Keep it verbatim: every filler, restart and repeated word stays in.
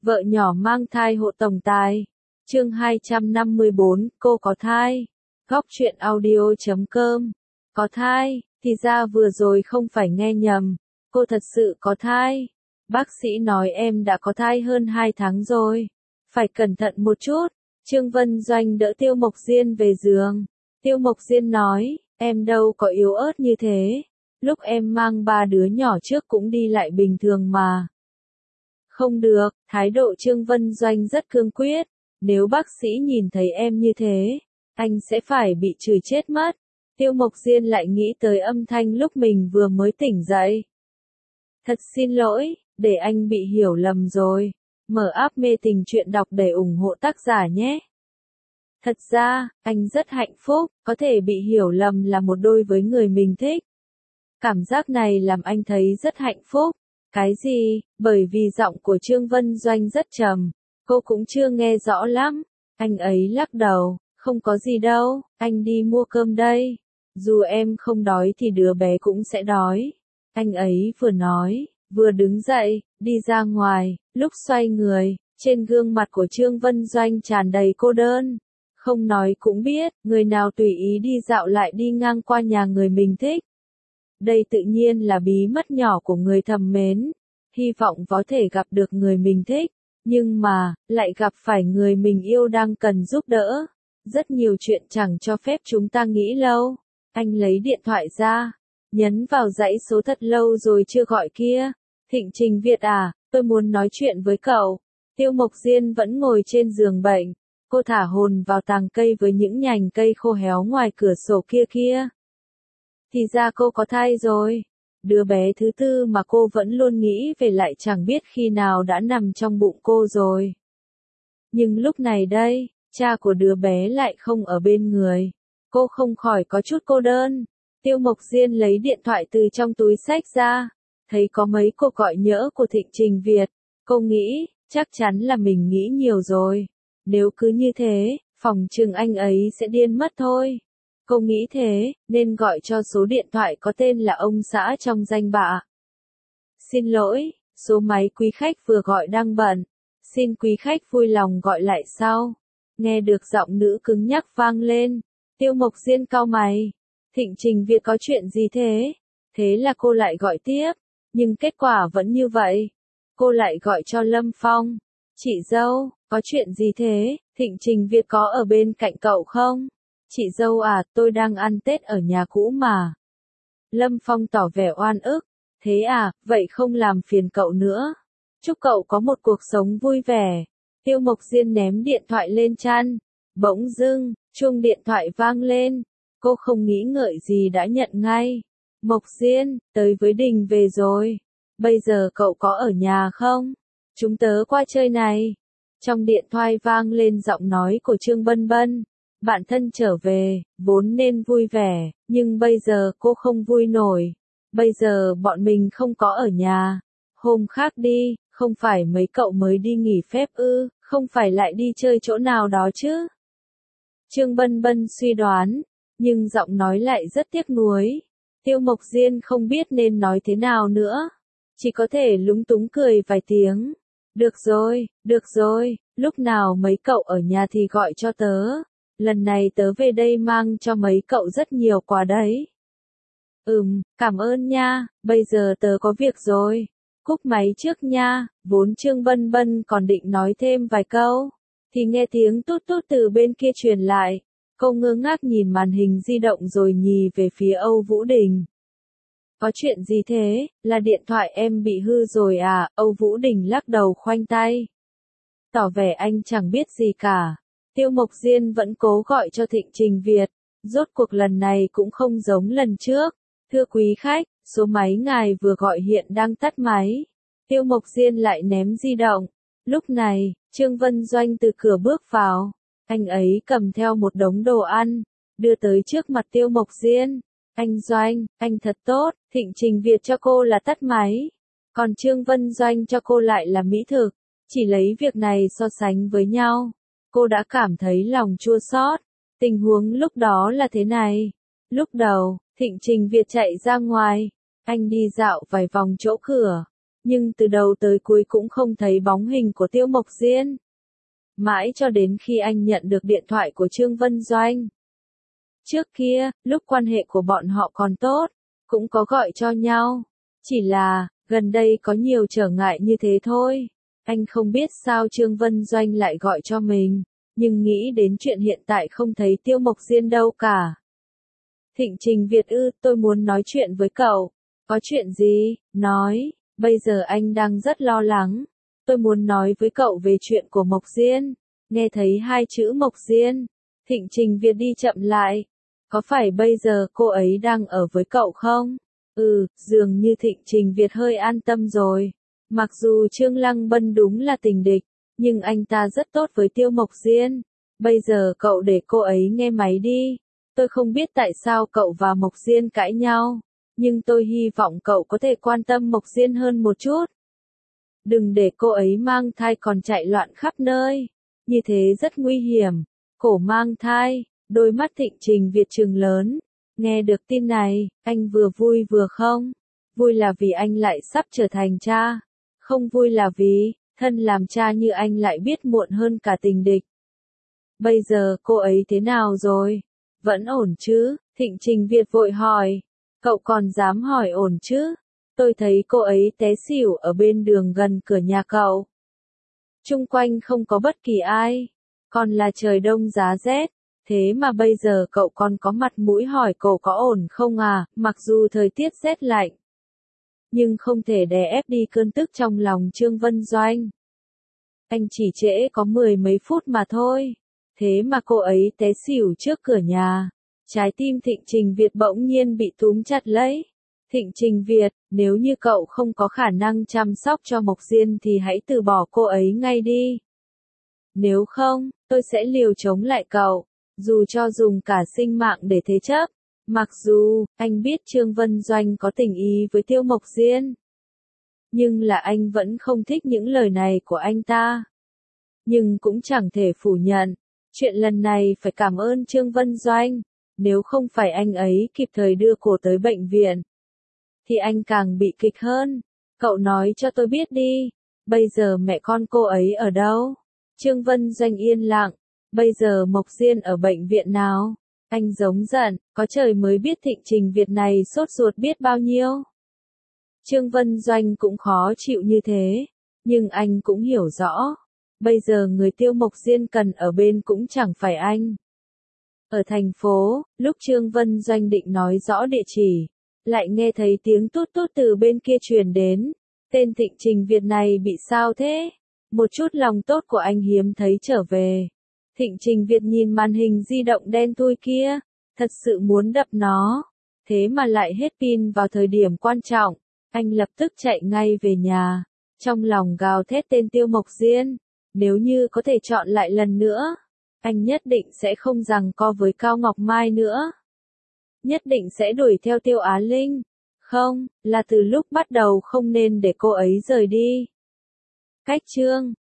Vợ nhỏ mang thai hộ tổng tài. Chương hai trăm năm mươi bốn, cô có thai. Góc truyện audio chấm com. Có thai, thì ra vừa rồi không phải nghe nhầm. Cô thật sự có thai. Bác sĩ nói em đã có thai hơn hai tháng rồi. Phải cẩn thận một chút. Trương Vân Doanh đỡ Tiêu Mộc Diên về giường. Tiêu Mộc Diên nói, em đâu có yếu ớt như thế. Lúc em mang ba đứa nhỏ trước cũng đi lại bình thường mà. Không được, thái độ Trương Vân Doanh rất cương quyết. Nếu bác sĩ nhìn thấy em như thế, anh sẽ phải bị chửi chết mất. Tiêu Mộc Diên lại nghĩ tới âm thanh lúc mình vừa mới tỉnh dậy. Thật xin lỗi, để anh bị hiểu lầm rồi. Mở app mê tình truyện đọc để ủng hộ tác giả nhé. Thật ra, anh rất hạnh phúc, có thể bị hiểu lầm là một đôi với người mình thích. Cảm giác này làm anh thấy rất hạnh phúc. Cái gì? Bởi vì giọng của Trương Vân Doanh rất trầm. Cô cũng chưa nghe rõ lắm. Anh ấy lắc đầu, không có gì đâu, anh đi mua cơm đây. Dù em không đói thì đứa bé cũng sẽ đói. Anh ấy vừa nói, vừa đứng dậy, đi ra ngoài, lúc xoay người, trên gương mặt của Trương Vân Doanh tràn đầy cô đơn. Không nói cũng biết, người nào tùy ý đi dạo lại đi ngang qua nhà người mình thích. Đây tự nhiên là bí mật nhỏ của người thầm mến. Hy vọng có thể gặp được người mình thích. Nhưng mà, lại gặp phải người mình yêu đang cần giúp đỡ. Rất nhiều chuyện chẳng cho phép chúng ta nghĩ lâu. Anh lấy điện thoại ra, nhấn vào dãy số thật lâu rồi chưa gọi kia. Thịnh Trình Việt à, tôi muốn nói chuyện với cậu. Tiêu Mộc Diên vẫn ngồi trên giường bệnh. Cô thả hồn vào tàng cây với những nhành cây khô héo ngoài cửa sổ kia kia. Thì ra cô có thai rồi. Đứa bé thứ tư mà cô vẫn luôn nghĩ về lại chẳng biết khi nào đã nằm trong bụng cô rồi. Nhưng lúc này đây, cha của đứa bé lại không ở bên người. Cô không khỏi có chút cô đơn. Tiêu Mộc Diên lấy điện thoại từ trong túi xách ra. Thấy có mấy cuộc gọi nhỡ của Thịnh Trình Việt. Cô nghĩ, chắc chắn là mình nghĩ nhiều rồi. Nếu cứ như thế, phòng chừng anh ấy sẽ điên mất thôi. Cô nghĩ thế, nên gọi cho số điện thoại có tên là ông xã trong danh bạ. Xin lỗi, số máy quý khách vừa gọi đang bận. Xin quý khách vui lòng gọi lại sau. Nghe được giọng nữ cứng nhắc vang lên. Tiêu Mộc Diên cau mày. Thịnh Trình Việt có chuyện gì thế? Thế là cô lại gọi tiếp. Nhưng kết quả vẫn như vậy. Cô lại gọi cho Lâm Phong. Chị dâu, có chuyện gì thế? Thịnh Trình Việt có ở bên cạnh cậu không? Chị dâu à, tôi đang ăn Tết ở nhà cũ mà. Lâm Phong tỏ vẻ oan ức. Thế à, vậy không làm phiền cậu nữa. Chúc cậu có một cuộc sống vui vẻ. Tiêu Mộc Diên ném điện thoại lên chăn. Bỗng dưng, chuông điện thoại vang lên. Cô không nghĩ ngợi gì đã nhận ngay. Mộc Diên, tới với Đình về rồi. Bây giờ cậu có ở nhà không? Chúng tớ qua chơi này. Trong điện thoại vang lên giọng nói của Trương Bân Bân. Bạn thân trở về, vốn nên vui vẻ, nhưng bây giờ cô không vui nổi. Bây giờ bọn mình không có ở nhà. Hôm khác đi, không phải mấy cậu mới đi nghỉ phép ư, không phải lại đi chơi chỗ nào đó chứ? Trương Bân Bân suy đoán, nhưng giọng nói lại rất tiếc nuối. Tiêu Mộc Diên không biết nên nói thế nào nữa. Chỉ có thể lúng túng cười vài tiếng. Được rồi, được rồi, lúc nào mấy cậu ở nhà thì gọi cho tớ. Lần này tớ về đây mang cho mấy cậu rất nhiều quà đấy. Ừm, cảm ơn nha, bây giờ tớ có việc rồi. Cúp máy trước nha, vốn Trương Bân Bân còn định nói thêm vài câu. Thì nghe tiếng tút tút từ bên kia truyền lại. Cô ngơ ngác nhìn màn hình di động rồi nhì về phía Âu Vũ Đình. Có chuyện gì thế, là điện thoại em bị hư rồi à? Âu Vũ Đình lắc đầu khoanh tay. Tỏ vẻ anh chẳng biết gì cả. Tiêu Mộc Diên vẫn cố gọi cho Thịnh Trình Việt. Rốt cuộc lần này cũng không giống lần trước. Thưa quý khách, số máy ngài vừa gọi hiện đang tắt máy. Tiêu Mộc Diên lại ném di động. Lúc này, Trương Vân Doanh từ cửa bước vào. Anh ấy cầm theo một đống đồ ăn, đưa tới trước mặt Tiêu Mộc Diên. Anh Doanh, anh thật tốt, Thịnh Trình Việt cho cô là tắt máy. Còn Trương Vân Doanh cho cô lại là mỹ thực. Chỉ lấy việc này so sánh với nhau. Cô đã cảm thấy lòng chua xót. Tình huống lúc đó là thế này. Lúc đầu, Thịnh Trình Việt chạy ra ngoài. Anh đi dạo vài vòng chỗ cửa. nhưng từ đầu tới cuối cũng không thấy bóng hình của Tiêu Mộc Diên. Mãi cho đến khi anh nhận được điện thoại của Trương Vân Doanh. Trước kia, lúc quan hệ của bọn họ còn tốt, cũng có gọi cho nhau. Chỉ là, gần đây có nhiều trở ngại như thế thôi. Anh không biết sao Trương Vân Doanh lại gọi cho mình, nhưng nghĩ đến chuyện hiện tại không thấy Tiêu Mộc Diên đâu cả. Thịnh Trình Việt ư, tôi muốn nói chuyện với cậu. Có chuyện gì? Nói, bây giờ anh đang rất lo lắng. Tôi muốn nói với cậu về chuyện của Mộc Diên. Nghe thấy hai chữ Mộc Diên, Thịnh Trình Việt đi chậm lại. Có phải bây giờ cô ấy đang ở với cậu không? Ừ, dường như Thịnh Trình Việt hơi an tâm rồi. Mặc dù Trương Lăng Bân đúng là tình địch, nhưng anh ta rất tốt với Tiêu Mộc Diên. Bây giờ cậu để cô ấy nghe máy đi. Tôi không biết tại sao cậu và Mộc Diên cãi nhau, nhưng tôi hy vọng cậu có thể quan tâm Mộc Diên hơn một chút. Đừng để cô ấy mang thai còn chạy loạn khắp nơi. Như thế rất nguy hiểm. Cổ mang thai, đôi mắt Thịnh Trình Việt trừng lớn. Nghe được tin này, anh vừa vui vừa không. Vui là vì anh lại sắp trở thành cha. Không vui là vì, thân làm cha như anh lại biết muộn hơn cả tình địch. Bây giờ cô ấy thế nào rồi? Vẫn ổn chứ? Thịnh Trình Việt vội hỏi. Cậu còn dám hỏi ổn chứ? Tôi thấy cô ấy té xỉu ở bên đường gần cửa nhà cậu. Chung quanh không có bất kỳ ai. Còn là trời đông giá rét. Thế mà bây giờ cậu còn có mặt mũi hỏi cậu có ổn không à, mặc dù thời tiết rét lạnh. Nhưng không thể đè ép đi cơn tức trong lòng Trương Vân Doanh. Anh chỉ trễ có mười mấy phút mà thôi. Thế mà cô ấy té xỉu trước cửa nhà. Trái tim Thịnh Trình Việt bỗng nhiên bị túm chặt lấy. Thịnh Trình Việt, nếu như cậu không có khả năng chăm sóc cho Mộc Diên thì hãy từ bỏ cô ấy ngay đi. Nếu không, tôi sẽ liều chống lại cậu, dù cho dùng cả sinh mạng để thế chấp. Mặc dù, anh biết Trương Vân Doanh có tình ý với Tiêu Mộc Diên. Nhưng là anh vẫn không thích những lời này của anh ta. Nhưng cũng chẳng thể phủ nhận. Chuyện lần này phải cảm ơn Trương Vân Doanh. Nếu không phải anh ấy kịp thời đưa cô tới bệnh viện, thì anh càng bị kịch hơn. Cậu nói cho tôi biết đi. Bây giờ mẹ con cô ấy ở đâu? Trương Vân Doanh yên lặng. Bây giờ Mộc Diên ở bệnh viện nào? Anh giống giận, có trời mới biết Thịnh Trình Việt này sốt ruột biết bao nhiêu. Trương Vân Doanh cũng khó chịu như thế, nhưng anh cũng hiểu rõ. Bây giờ người Tiêu Mộc Diên cần ở bên cũng chẳng phải anh. Ở thành phố, lúc Trương Vân Doanh định nói rõ địa chỉ, lại nghe thấy tiếng tút tút từ bên kia truyền đến. Tên Thịnh Trình Việt này bị sao thế? Một chút lòng tốt của anh hiếm thấy trở về. Thịnh Trình Việt nhìn màn hình di động đen thui kia, thật sự muốn đập nó. Thế mà lại hết pin vào thời điểm quan trọng. Anh lập tức chạy ngay về nhà, trong lòng gào thét tên Tiêu Mộc Diên. Nếu như có thể chọn lại lần nữa, anh nhất định sẽ không giằng co với Cao Ngọc Mai nữa. Nhất định sẽ đuổi theo Tiêu Á Linh. Không, là từ lúc bắt đầu không nên để cô ấy rời đi. Cách chương